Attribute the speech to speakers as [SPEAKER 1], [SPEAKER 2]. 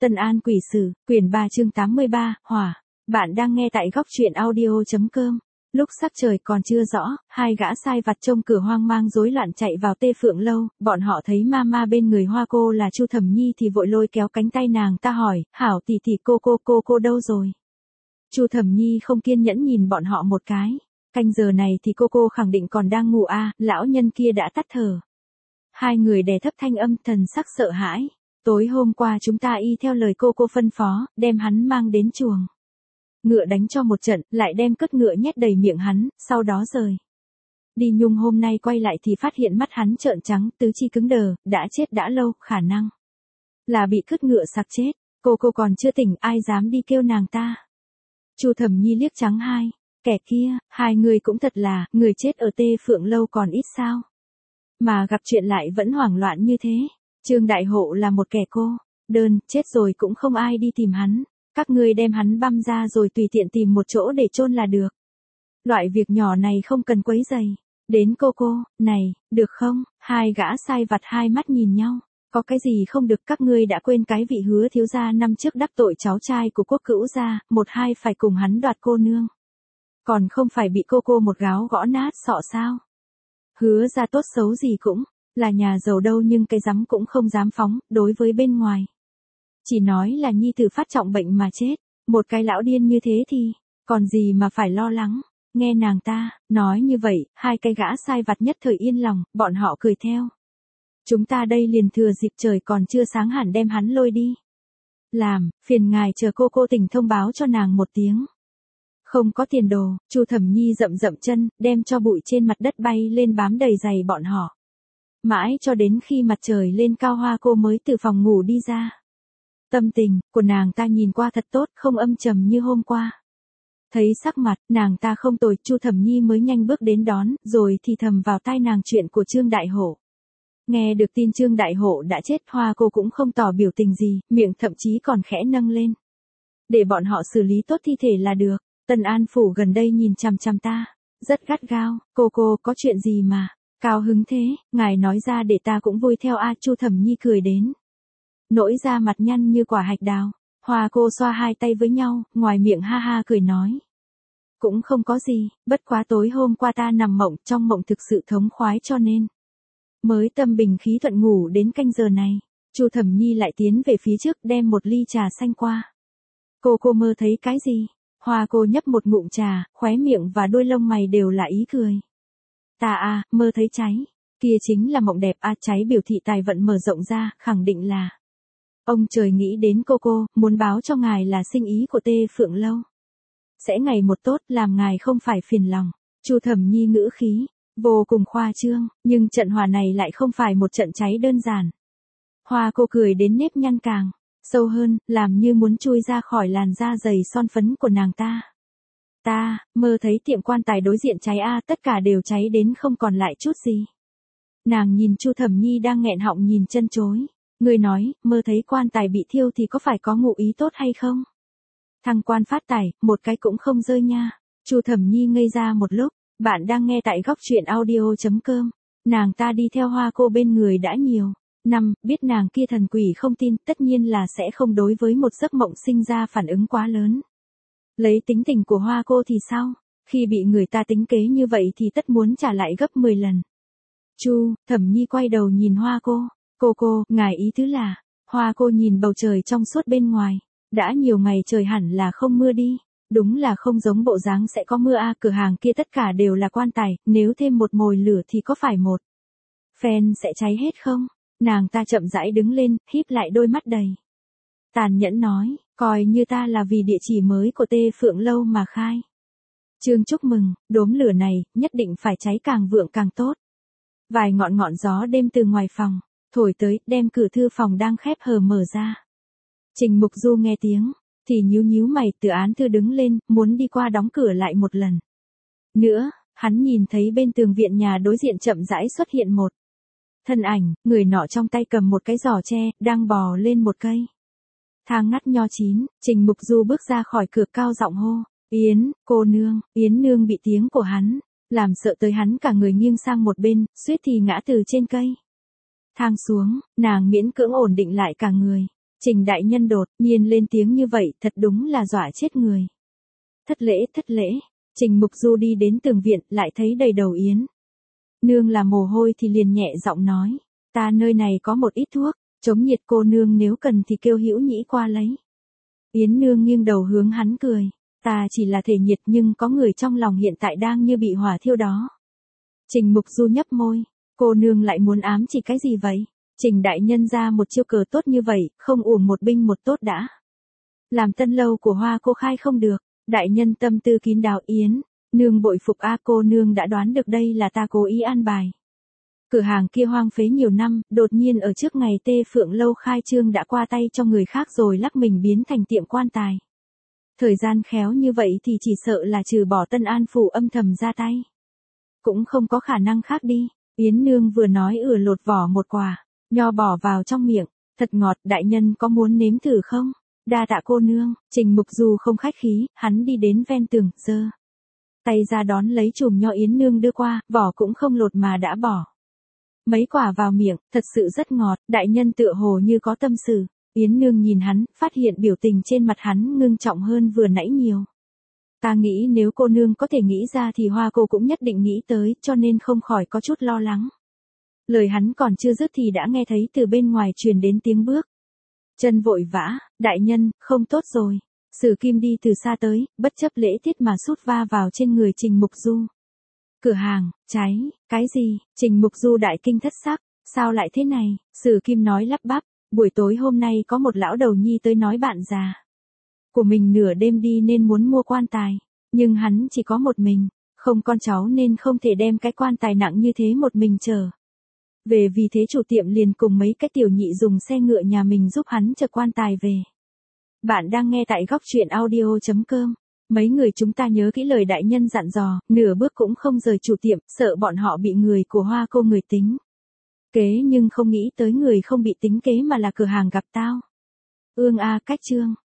[SPEAKER 1] Tân An Quỷ Sử, quyển 3 chương 83, Hỏa. Bạn đang nghe tại góc truyện audio.com. Lúc sắc trời còn chưa rõ, hai gã sai vặt trông cửa hoang mang rối loạn chạy vào Tê Phượng Lâu, bọn họ thấy mama bên người Hoa cô là Chu Thẩm Nhi thì vội lôi kéo cánh tay nàng ta hỏi, hảo tỷ tỷ cô đâu rồi? Chu Thẩm Nhi không kiên nhẫn nhìn bọn họ một cái. Canh giờ này thì cô khẳng định còn đang ngủ à, lão nhân kia đã tắt thở. Hai người đè thấp thanh âm thần sắc sợ hãi. Tối hôm qua chúng ta y theo lời cô phân phó, đem hắn mang đến chuồng. Ngựa đánh cho một trận, lại đem cất ngựa nhét đầy miệng hắn, sau đó rời. Đi Nhung hôm nay quay lại thì phát hiện mắt hắn trợn trắng, tứ chi cứng đờ, đã chết đã lâu, khả năng là bị cất ngựa sặc chết. Cô còn chưa tỉnh, ai dám đi kêu nàng ta. Chu Thẩm Nhi liếc trắng hai. Kẻ kia, hai người cũng thật là, người chết ở Tê Phượng Lâu còn ít sao. Mà gặp chuyện lại vẫn hoảng loạn như thế. Trương Đại Hộ là một kẻ đơn, chết rồi cũng không ai đi tìm hắn. Các ngươi đem hắn băm ra rồi tùy tiện tìm một chỗ để chôn là được. Loại việc nhỏ này không cần quấy rầy. Đến cô, này, được không? Hai gã sai vặt hai mắt nhìn nhau. Có cái gì không được, các ngươi đã quên cái vị Hứa thiếu gia năm trước đắc tội cháu trai của Quốc Cữu gia, một hai phải cùng hắn đoạt cô nương. Còn không phải bị cô một gáo gõ nát sọ sao? Hứa ra tốt xấu gì cũng là nhà giàu đâu, nhưng cái rắm cũng không dám phóng, đối với bên ngoài. Chỉ nói là nhi tử phát trọng bệnh mà chết, một cái lão điên như thế thì, còn gì mà phải lo lắng. Nghe nàng ta, nói như vậy, hai cái gã sai vặt nhất thời yên lòng, bọn họ cười theo. Chúng ta đây liền thừa dịp trời còn chưa sáng hẳn đem hắn lôi đi. Làm, phiền ngài chờ cô tỉnh thông báo cho nàng một tiếng. Không có tiền đồ, Chu Thẩm Nhi dậm chân, đem cho bụi trên mặt đất bay lên bám đầy giày bọn họ. Mãi cho đến khi mặt trời lên cao, Hoa cô mới từ phòng ngủ đi ra. Tâm tình của nàng ta nhìn qua thật tốt, không âm trầm như hôm qua. Thấy sắc mặt nàng ta không tồi, Chu Thẩm Nhi mới nhanh bước đến đón, rồi thì thầm vào tai nàng chuyện của Trương Đại Hộ. Nghe được tin Trương Đại Hộ đã chết, Hoa cô cũng không tỏ biểu tình gì, miệng thậm chí còn khẽ nâng lên. Để bọn họ xử lý tốt thi thể là được. Tân An phủ gần đây nhìn chằm chằm ta, rất gắt gao. Cô có chuyện gì mà cao hứng thế, ngài nói ra để ta cũng vui theo a. Chu Thẩm Nhi cười đến nỗi da mặt nhăn như quả hạch đào. Hoa cô xoa hai tay với nhau, ngoài miệng ha ha cười nói. Cũng không có gì, bất quá tối hôm qua ta nằm mộng, trong mộng thực sự thống khoái cho nên mới tâm bình khí thuận ngủ đến canh giờ này. Chu Thẩm Nhi lại tiến về phía trước đem một ly trà xanh qua. Cô mơ thấy cái gì? Hoa cô nhấp một ngụm trà, khóe miệng và đuôi lông mày đều là ý cười. Ta mơ thấy cháy. Kia chính là mộng đẹp cháy biểu thị tài vận mở rộng ra, khẳng định là ông trời nghĩ đến cô, muốn báo cho ngài là sinh ý của Tê Phượng Lâu. Sẽ ngày một tốt, làm ngài không phải phiền lòng. Chu Thẩm Nhi ngữ khí vô cùng khoa trương, nhưng trận hỏa này lại không phải một trận cháy đơn giản. Hoa cô cười đến nếp nhăn càng sâu hơn, làm như muốn chui ra khỏi làn da dày son phấn của nàng ta. Ta mơ thấy tiệm quan tài đối diện cháy tất cả đều cháy đến không còn lại chút gì. Nàng nhìn Chu Thẩm Nhi đang nghẹn họng nhìn chân chối. Người nói, mơ thấy quan tài bị thiêu thì có phải có ngụ ý tốt hay không? Thằng quan phát tài, một cái cũng không rơi nha. Chu Thẩm Nhi ngây ra một lúc. Bạn đang nghe tại góc truyện audio.com. Nàng ta đi theo Hoa cô bên người đã nhiều năm, biết nàng kia thần quỷ không tin, tất nhiên là sẽ không đối với một giấc mộng sinh ra phản ứng quá lớn. Lấy tính tình của Hoa cô thì sao? Khi bị người ta tính kế như vậy thì tất muốn trả lại gấp 10 lần. Chu Thẩm Nhi quay đầu nhìn Hoa cô. Cô, ngài ý tứ là? Hoa cô nhìn bầu trời trong suốt bên ngoài. Đã nhiều ngày trời hẳn là không mưa đi. Đúng là không giống bộ dáng sẽ có mưa cửa hàng kia tất cả đều là quan tài, nếu thêm một mồi lửa thì có phải một phen sẽ cháy hết không? Nàng ta chậm rãi đứng lên, híp lại đôi mắt đầy tàn nhẫn nói, coi như ta là vì địa chỉ mới của Tê Phượng Lâu mà khai trương chúc mừng, đốm lửa này nhất định phải cháy càng vượng càng tốt. Vài ngọn gió đêm từ ngoài phòng thổi tới, đem cửa thư phòng đang khép hờ mở ra. Trình Mục Du nghe tiếng thì nhíu mày, từ án thư đứng lên, muốn đi qua đóng cửa lại một lần nữa. Hắn nhìn thấy bên tường viện nhà đối diện chậm rãi xuất hiện một thân ảnh, người nọ trong tay cầm một cái giỏ tre, đang bò lên một cây thang ngắt nho chín. Trình Mục Du bước ra khỏi cửa cao giọng hô, Yến, cô nương. Yến nương bị tiếng của hắn làm sợ tới hắn cả người nghiêng sang một bên, suýt thì ngã từ trên cây thang xuống. Nàng miễn cưỡng ổn định lại cả người, Trình đại nhân đột nhiên lên tiếng như vậy thật đúng là dọa chết người. Thất lễ. Trình Mục Du đi đến tường viện lại thấy đầy đầu Yến Nương là mồ hôi thì liền nhẹ giọng nói. Ta nơi này có một ít thuốc, chống nhiệt cô nương nếu cần thì kêu Hữu Nhĩ qua lấy. Yến Nương nghiêng đầu hướng hắn cười. Ta chỉ là thể nhiệt nhưng có người trong lòng hiện tại đang như bị hỏa thiêu đó. Trình Mục Du nhấp môi. Cô nương lại muốn ám chỉ cái gì vậy? Trình đại nhân ra một chiêu cờ tốt như vậy, không uổng một binh một tốt đã. Làm tân lâu của Hoa cô khai không được. Đại nhân tâm tư kín đáo. Yến Nương bội phục a, cô nương đã đoán được đây là ta cố ý an bài. Cửa hàng kia hoang phế nhiều năm, đột nhiên ở trước ngày Tê Phượng lâu khai trương đã qua tay cho người khác rồi lắc mình biến thành tiệm quan tài. Thời gian khéo như vậy thì chỉ sợ là trừ bỏ Tân An phủ âm thầm ra tay. Cũng không có khả năng khác đi. Yến Nương vừa nói lột vỏ một quả nho bỏ vào trong miệng. Thật ngọt, đại nhân có muốn nếm thử không? Đa tạ cô nương. Trình Mục Du không khách khí, hắn đi đến ven tường, giơ tay ra đón lấy chùm nho Yến Nương đưa qua, vỏ cũng không lột mà đã bỏ mấy quả vào miệng, thật sự rất ngọt. Đại nhân tựa hồ như có tâm sự. Yến Nương nhìn hắn, phát hiện biểu tình trên mặt hắn ngưng trọng hơn vừa nãy nhiều. Ta nghĩ nếu cô nương có thể nghĩ ra thì Hoa cô cũng nhất định nghĩ tới, cho nên không khỏi có chút lo lắng. Lời hắn còn chưa dứt thì đã nghe thấy từ bên ngoài truyền đến tiếng bước chân vội vã. Đại nhân, không tốt rồi. Sử Kim đi từ xa tới, bất chấp lễ tiết mà sút va vào trên người Trình Mục Du. Cửa hàng, cháy, cái gì? Trình Mục Du đại kinh thất sắc, sao lại thế này? Sử Kim nói lắp bắp, buổi tối hôm nay có một lão đầu nhi tới nói bạn già của mình nửa đêm đi nên muốn mua quan tài, nhưng hắn chỉ có một mình, không con cháu nên không thể đem cái quan tài nặng như thế một mình chở về, vì thế chủ tiệm liền cùng mấy cái tiểu nhị dùng xe ngựa nhà mình giúp hắn chở quan tài về. Bạn đang nghe tại góc truyện audio.com. Mấy người chúng ta nhớ kỹ lời đại nhân dặn dò, nửa bước cũng không rời chủ tiệm, sợ bọn họ bị người của Hoa cô người tính kế, nhưng không nghĩ tới người không bị tính kế mà là cửa hàng gặp tao. Ương a, cách chương.